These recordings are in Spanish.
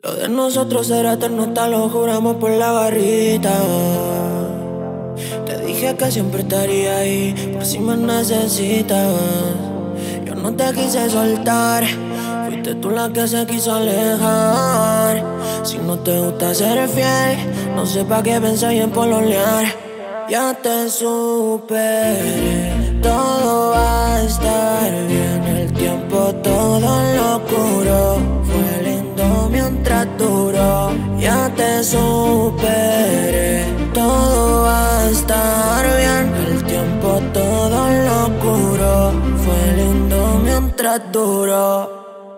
Lo de nosotros será eterno, hasta lo juramos por la barrita. Te dije que siempre estaría ahí, por si me necesitas. Yo no te quise soltar, fuiste tú la que se quiso alejar. Si no te gusta ser fiel, no sé pa' qué pensé en pololear. Ya te superé, todo va a estar bien. El tiempo todo lo curó, fue lindo mientras duró. Ya te superé, todo va a estar bien. El tiempo todo lo curó, fue lindo mientras duró.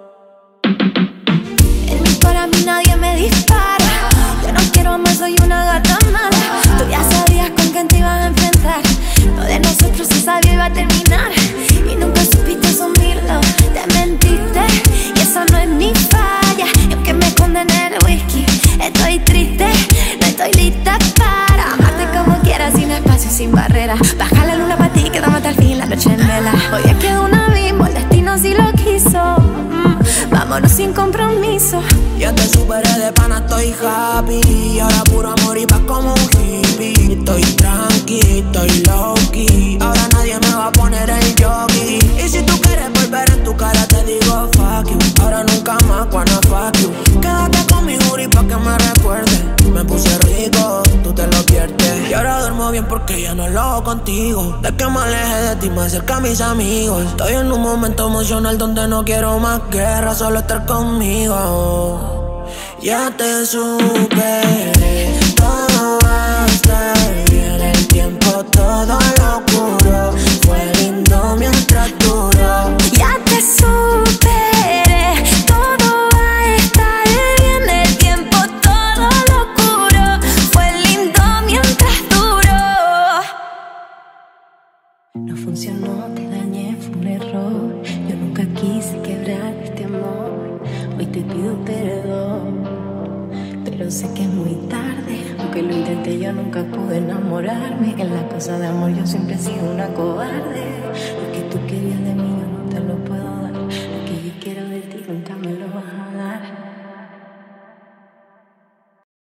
Para mí nadie me dispara. Yo no quiero más, soy una gata mala. Tú ya sabías con quién te ibas a enfrentar. Lo de nosotros se sabía iba a terminar. Y nunca supiste asumirlo, te mentiste. Y eso no es mi falla. Y aunque me condene el whisky, estoy triste. No estoy lista para amarte como quieras, sin espacio, sin barreras. Baja la luna para ti, quedamos hasta el fin, la noche en vela. Hoy es que un abismo, el destino sí lo quiso. Vámonos sin compromiso. Ya te superé de pana, estoy happy. Ahora puro amor y paz como un hippie. Estoy tranqui, estoy low-key. Ahora nadie me va a poner el jockey. Y si tú quieres volver en tu cara te digo fuck you. Ahora nunca más, wanna fuck you. Quédate con mi jury pa' que me recuerde. Me puse rico, tú te lo pierdes. Y ahora duermo bien porque ya no lo hago contigo. De que me aleje de ti, me acerca a mis amigos. Estoy en un momento emocional donde no quiero más guerra, solo estar conmigo. Ya te superé, todo va a estar bien. El tiempo todo lo curó, fue lindo mientras duró. Ya te superé, todo va a estar bien. El tiempo todo lo curó, fue lindo mientras duró. No funcionó, te dañé, fue un error. Yo nunca quise quebrar este amor. Hoy te pido perdón, pero sé que es muy tarde. Aunque lo intenté, yo nunca pude enamorarme. En la cosa de amor yo siempre he sido una cobarde.